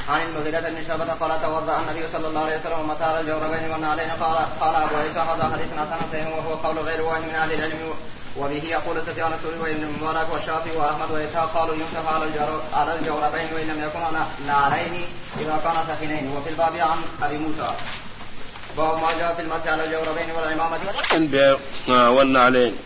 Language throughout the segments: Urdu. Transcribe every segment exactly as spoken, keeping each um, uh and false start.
عن المغيرة بن شعبة قال توضأ النبي صلى الله عليه وسلم ومسار الجوربين والنعلين. قال قال أبو عيسى هذا حديث حسن صحيح وهو قول غير واحد من أهل العلم وبه يقول سفيان الثوري وابن المبارك والشافعي وأحمد وإسحاق قالوا يمسح على الجوربين وإن لم يكن نعلين إذا كان سخنين. وفي الباب عن أبي موسى باب ما جاء في المسح على الجوربين والعمامة والنعلين.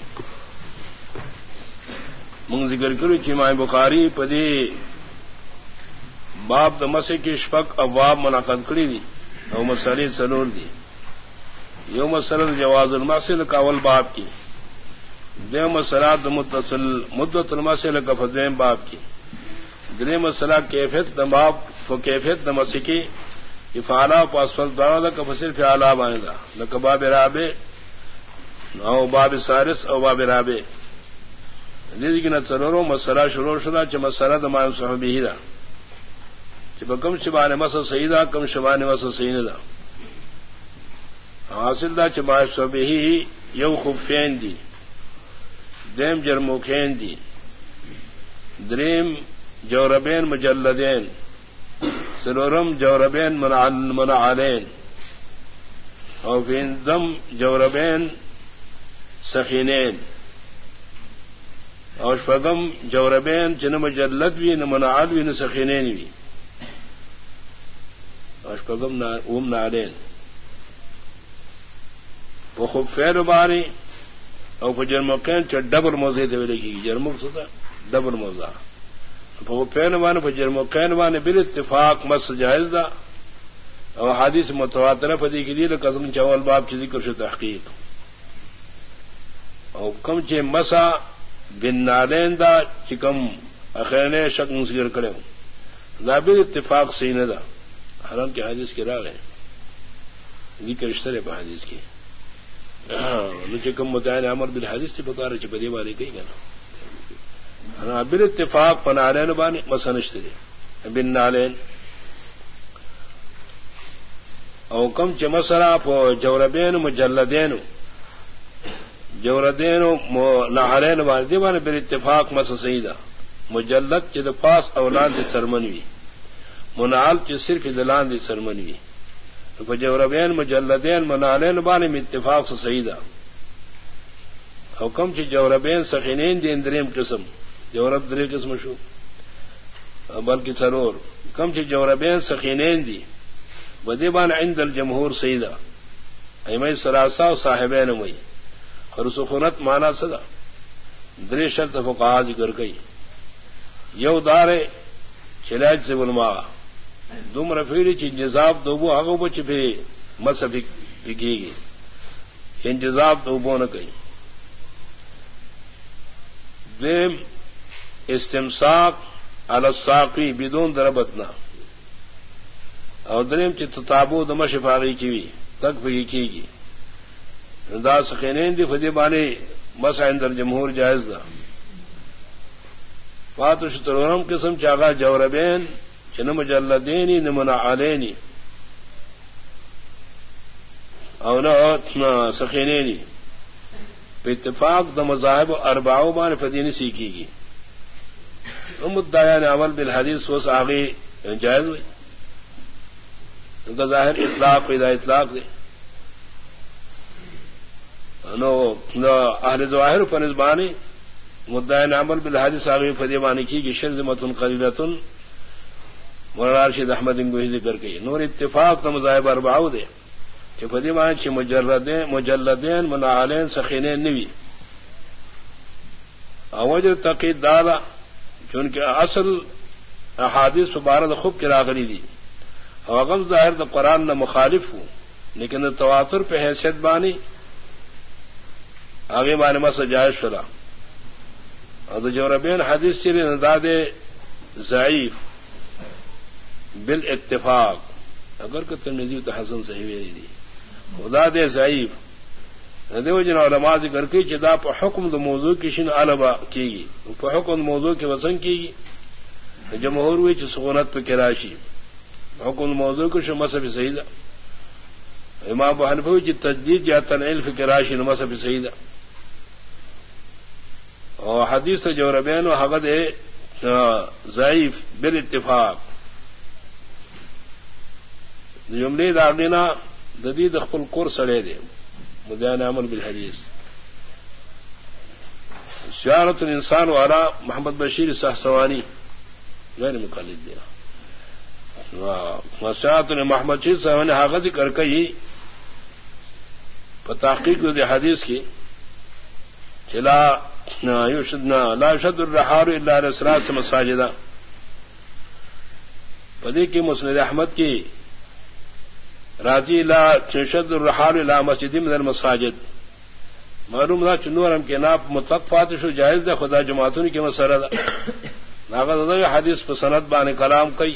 من ذکر کرو کہ امام بخاری پدی باب د مسح کی شفق ابواب منعقد کری دی او مسئلے سنور دی. یو مسئلہ جواز المسح کاول باب کی، دو مسئلات متصل مدت المسح کا فضیم باب کی، درے مسئلہ کیفیت دماب تو کیفیت د مسح کی افعالا پاسفل دارا کا فصل فعالا باندھا لک باب رابع او باب سارس او باب رابع. لیکن ضرورو مسئلہ شروع شدہ چ مسئلہ دمائم صحابی ہی دا چ کم شبان مسا سیدہ کم شبان مسا سیدہ حاصل دا چ مائم صحابی ہی یو خفین دی، دیم جرموکین دی، دریم جوربین مجلدین، سرورم جوربین منعالین، اور فیندم جوربین سخینین، اور شپغم جوربین چن مجلد بھی نہ منعال بھی نہ سخینین بھی، اور شپغم اوم نالین وہ خفین باری اور جرموکین چ ڈبل موضع دے لگی جرمک ستا ڈبل موضع خفین بان جرموکین بان بال اتفاق مس جائز دا اور حدیث متواتر فدی کی دی قسم چاول باب کی ذکر شو تحقیق اور کم چ مسا بن نالین دا چکم اخیرنے شک ذکر کرے ذابل اتفاق سینے دا حرام کے حدیث کے راغ ہے ذکر اشترے پہ حدیث کی چکم متعین عمر بالحدیث سے بتا رہے چپدی والے کہیں گا نا بال اتفاق پنالین بانی مسنشترے بن نالین او کم چمسرا پو جوربین مجلدین جوردین نہرین واردی بان بال اتفاق مس سیدہ مجلد چد پاس اولاد دی سرمنوی منال چ صرف دلان دی سرمنوی جوربین مجلدین منالین بان اتفاق سے سیدہ حکم چ جوربین سخینین دی اندریم قسم جورب دری قسم شو بلکہ سرور کم چ جوربین سخینین دی بدی بان عند الجمہور سیدہ ایمئی سراسا و صاحبین مئی اور سخونت مانا صدا دری شرط فقہا ذکر گئی یو دار چلاج سے بلما دم رفیڑی چی انجزاب دوبو آگو بچ پہ مس پکی گی انجزاب دوبو نہ گئی. دیم استمساق علی الساقی بدون دربتنا اور دریم چی تتابو دم شفاغی کی بھی تک پکی کی گی دا سخینین دی فدی بانی مسح اندر جمہور جائز دا. فاتش ترورم قسم چاگا جوربین چن مجلدینی نہ منعالینی او نہ سخینینی پہ اتفاق دا مذاہب اربعو بان فدینی سیکھی گی. مدعیان عمل بالحدیث وس آگے جائز ہوئی ظاہر اطلاق اذا اطلاق دے نو اہل ظواہر فنزبانی مدعین عمل بالحدیث آگے فدیبانی کی کہ شرزمتن قلیلتن مولانا رشید احمد انگوہی ذکر کی. نور اتفاق تو مذاہب اربعو دے کہ فدیبانی چھ مجردین مجلدین منعالین سخینین نوی اوجر تقید دادا چونکہ اصل احادیث مبارد خوب کرا کری دی اور غم ظاہر دا قرآن نہ مخالف ہوں لیکن تواتر پہ حیثیت بانی آگے مانے مسا جائز شلا اور جوربین حدیث چلی نداد ضعیف بالاتفاق اگر کہ ترمذی تو حسن صحیح ویری دی خدا دے ضعیف دیو جن علماء ذکر کی چدا پہ حکم دو موضوع کی شن علبا کی گی پہ حکم موضوع کی وسن کی گی جمہور ہوئی چ سکونت پہ کراشی حکم موضوع کو شن مذہب سیدہ امام ابو حنیفہ ہوئی چ تجدید یا تنعیل فی کراشی مذہب سیدہ اور حدیث جوربین و حقد ضعیف بالاتفاق جملے داغینا ددی دخل کور سڑے دے مدیان عمل بالحدیث سیارت الانسان والا محمد بشیر سہسوانی غیر مقلد دیا سیارت محمد بشیر سہسوانی حاغت کر کئی تحقیق دے حدیث کی لا لا يشد الرحال الا على ثلاث مساجد پدی کی مسند احمد کی راضی لا يشد الرحال الى مسجد من المساجد معلوم نہ چنورم کے ناپ مطلق فاتش و جائز دے خدا جماعتوں کی مسرد ناغذ حدیث پر سند بان کلام کئی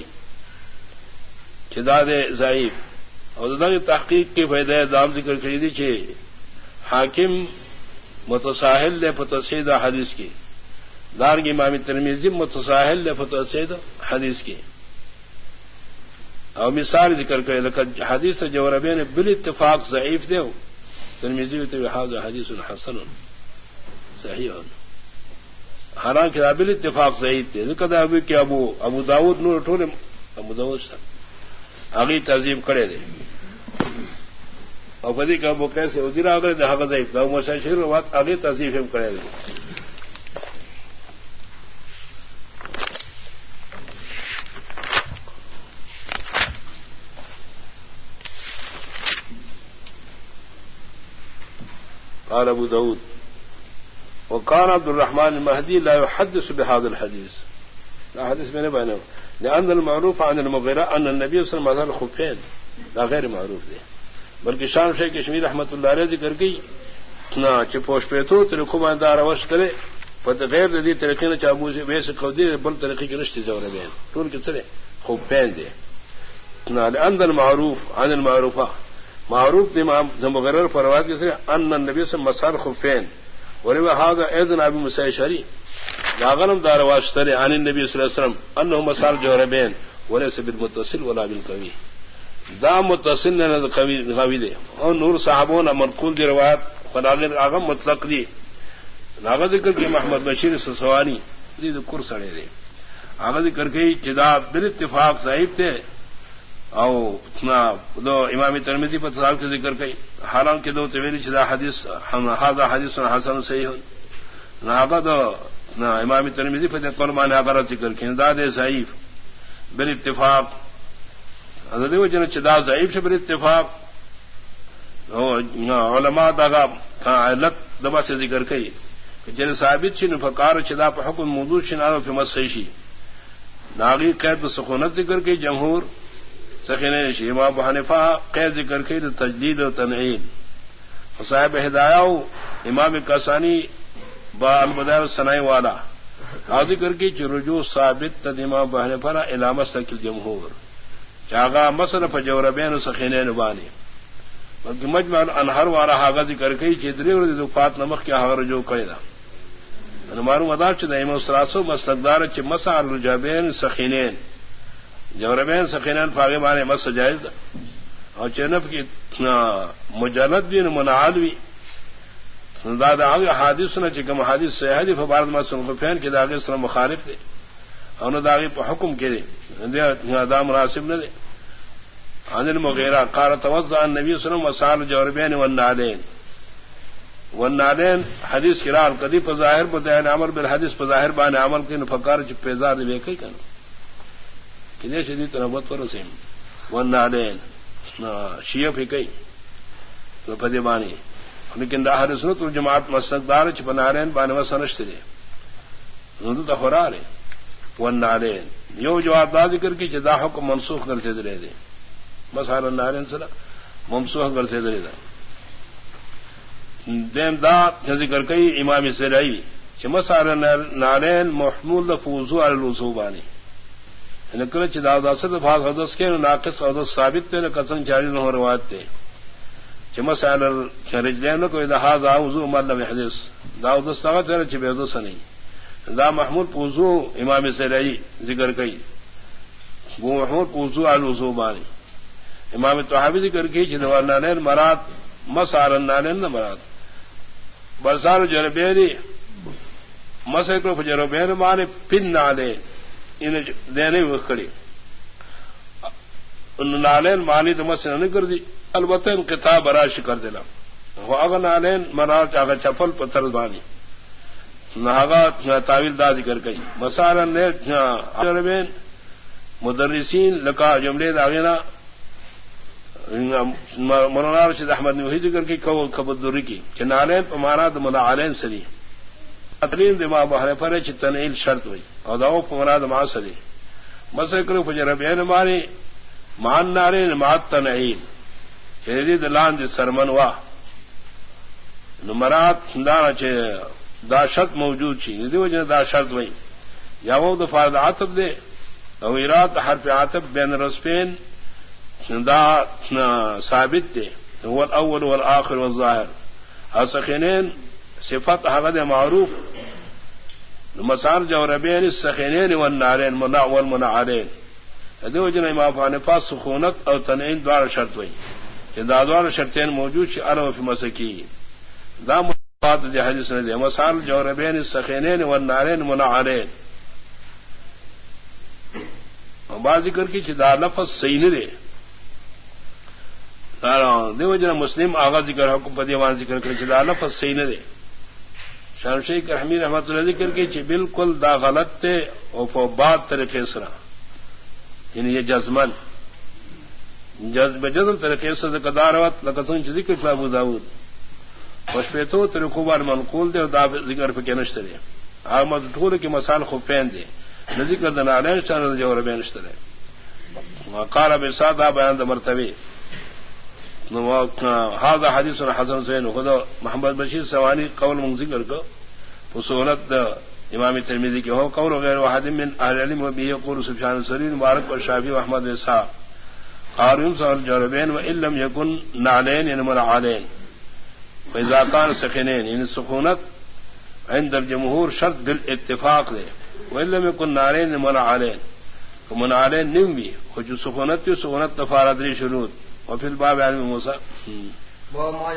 چداد ضعیف اور تحقیق کی فائدہ دام ذکر کری چھے حاکم متساہل لے فتسید حدیث کی دارنگ امام ترمذی متساہل لے فتسید حدیث کی اور مثال ذکر کرے لقد حدیث جوربین بالاتفاق ضعیف دے ترمذی تو هذا حدیث حسن صحیح حالانکہ بالاتفاق ضعیف دے لقد ابو کہ ابو ابو داؤد نور ٹھولے ابو داؤد آگے تہذیب کرے دے اور بدی کا وہ کیسے ادیرا اگر دہا ضعیف دا مشاہیر بات آگے تہذیب ہم کرے دے قال ابو داود وكان عبد الرحمن المهدي لا يحدث بهذا الحديث لا حديث میں نے بیان لأن المعروف عن المغيرة أن النبي صلى الله عليه وسلم خفين لا غیر معروف دے بلکہ شام شیخ کشمیر رحمت اللہ علیہ ذکر کی نہ چپوش پہ تو تیرے کو ماندار اوش کرے پر غیر دی طریقے نہ چابو سے ویسے قودی بل طریقے کی رشتے جوڑے بین ٹول کے چلے خوب پین دے نہ لأن المعروف عن المعروفہ معروف امام مغرر فروات کے ان النبی سے مسار خفین وروا هذا ايضا ابي موسى الاشعري داغلم دار واشتري عن النبي صلى الله عليه وسلم انه مسار جوربين وليس بالمتصل ولا بالقوي دا متصل نہ قوی قوی دے اور نور صحابوں نے منقول دی روایت فلاغر اعظم مطلق دی ناغ ذکر کہ محمد بشیر سسوانی دی ذکر سڑے دے آغا ذکر کہ جدا بالاتفاق صحیح تھے او دو امام ترمذی پر تصاحب کے ذکر کئی حالانکہ دو طویلی چدا حدیث ہذا حدیث حسن صحیح نہ دو نہ امام ترمذی پر قرمان عبارت ذکر کی داد ضعیف بالاتفاق حضرت وجن چدا ضعیف سے بالاتفاق علماء داغا علت دبا سے ذکر کئی جن ثابت چن فقار چدا پر حکم موضوع شنارو فی مسیشی ناغی قید سخونت ذکر کی جمہور سخینین شی امام ابو حنیفہ قید ذکر کی تجدید و تنعین صاحب ہدایہ امام کاسانی با البدایہ والثناء والا اور ذکر کی رجوع ثابت تد امام ابو حنیفہ علامہ سکل جمہور چاغا مسل فجوربین سخینین بانی بلکہ مجمع الانہر والا حاغا ذکر کی چدری اور دفات نمک کیا حاغا رجوع کرے دا معلوم ادار چدا امام سراسو مستقدار چ مسع الرجابین سخینین جوربین سخینان فاغی مانے مس جائز دا اور چنف کی مجلد بھی منعال بھی دادا آگے حادث نہ چکم حادث سے حدیث فبارد مسلم خفین کے داغے سلم مخالف دے اور نہ داغی پہ حکم کے دے دا مناسب نہ دے عن المغیرہ قال توضع النبی صلی اللہ علیہ وسلم مسال جوربین والنعلین والنعلین حدیث کرال قدی فظاہر بدین عمل بالحدیث فظاہر بان عمل کی نفکار چ پیزار دے کئی کنا کنے شدید نبوت پر رسیم والنعلین شیعہ فی کئی تو پدی بانی لیکن دا اہل سنت والجماعت مستقدار چ بنارین بان وسنشت دے نو تو خورا رے والنعلین یو جواب دا ذکر کی چ دا حکم منسوخ کر سے دے دے بس حال النعلین سلا منسوخ کر سے دے دا دیم دا ذکر کئی امام سرائی چ مسال النعلین محمول فوضو علی الوضو بانی نکل چدا داسد بھاگ حدث کے ناقص حدث ثابت تھے نہ کسن جاری نہ روایت تھے چمس رجلین کو اذا ذا وضو مل حدیث دا حدث ثابت ہے چ بے حدث نہیں دا محمود وضو امام سرائی ذکر کئی وہ محمود وضو علی الوضو بانی امام طحاوی ذکر کی جدوان نے مراد مسال النالین نہ مراد بسار جربیری مسکر فجربیر مانے پن نالے دینے وکڑی نالین مانی دمس نے کر دی البتہ انقطاع براش کر دینا وہ اگر نالین منا چاہ چپل پتھر بانی نہ تعویل داد کر گئی مسالہ نے مدرسین لکا جملے داغینا مولانا رشید احمد نے وہی ذکر کی خبردوری کی کہ نالین پمانا تو منا عالین سری تقریم دماغ بہرے پر تنعیل شرط ہوئی اور داؤ پمراد ماں سری مسئلہ کرو فجربین ماری مان نالین مات تنعیل یعنی دلان دی سرمن وا نمرات دانا چے دا شرط موجود چی ندی وجہ دا شرط ہوئی یا وہ دفاع عاطف دے او اراد حرف عاطف بین رسپین دا ثابت دے هو الاول والآخر والظاہر السخینین صفت حقد معروف مسار جوربین السخینین والنارین منع والمنعالین ادو جن امام حنیفہ سخونت اور تنعین دوار شرط ہوئی کہ دا دوار شرطین موجود چی ارو فی مسکی دا بات دی حدیث نے دے مسار جوربین السخینین والنارین منعالین بعض ذکر کی چی دا لفظ صحیح نہ دے دیو جنا مسلم آغا ذکر حکم پدیوان ذکر کر چلا لفظ صحیح نہ دے شاہ شیخ رحمی رحمۃ اللہ ذکر کی چی بالکل دا غلط تے او فو بات طریقے سرا یعنی یہ جزمن جذب جزم طریقے سے قداروت لقسم چی ذکر کلا ابو داود وشپیتو طریقو بار منقول دے و دا ذکر پہ نشتے دے آمد ٹھول کی مسال خوب پین دے نہ ذکر دنا علیہ چاند جور بے نشتے دے وقال برسادہ بیان دا مرتبی هذا حدیث حسن سین خدا محمد بشیر سوانی قول من ذکر کو فصولت امام ترمذی کے ہو قول غیر واحد من اہل علم و بھی یقول سفیان الثوری مبارک و شافعی و احمد و اسحاق قارون صاحب جربین و ان لم يكن نعلین یعنی منعالین فاذا كان سخنین یعنی سخونت عند الجمهور شرط بالاتفاق دے و ان لم يكن نعلین منعالین منعالین نم بھی جو سخونت سخونت تفارد شروط وفي الباب عن موسى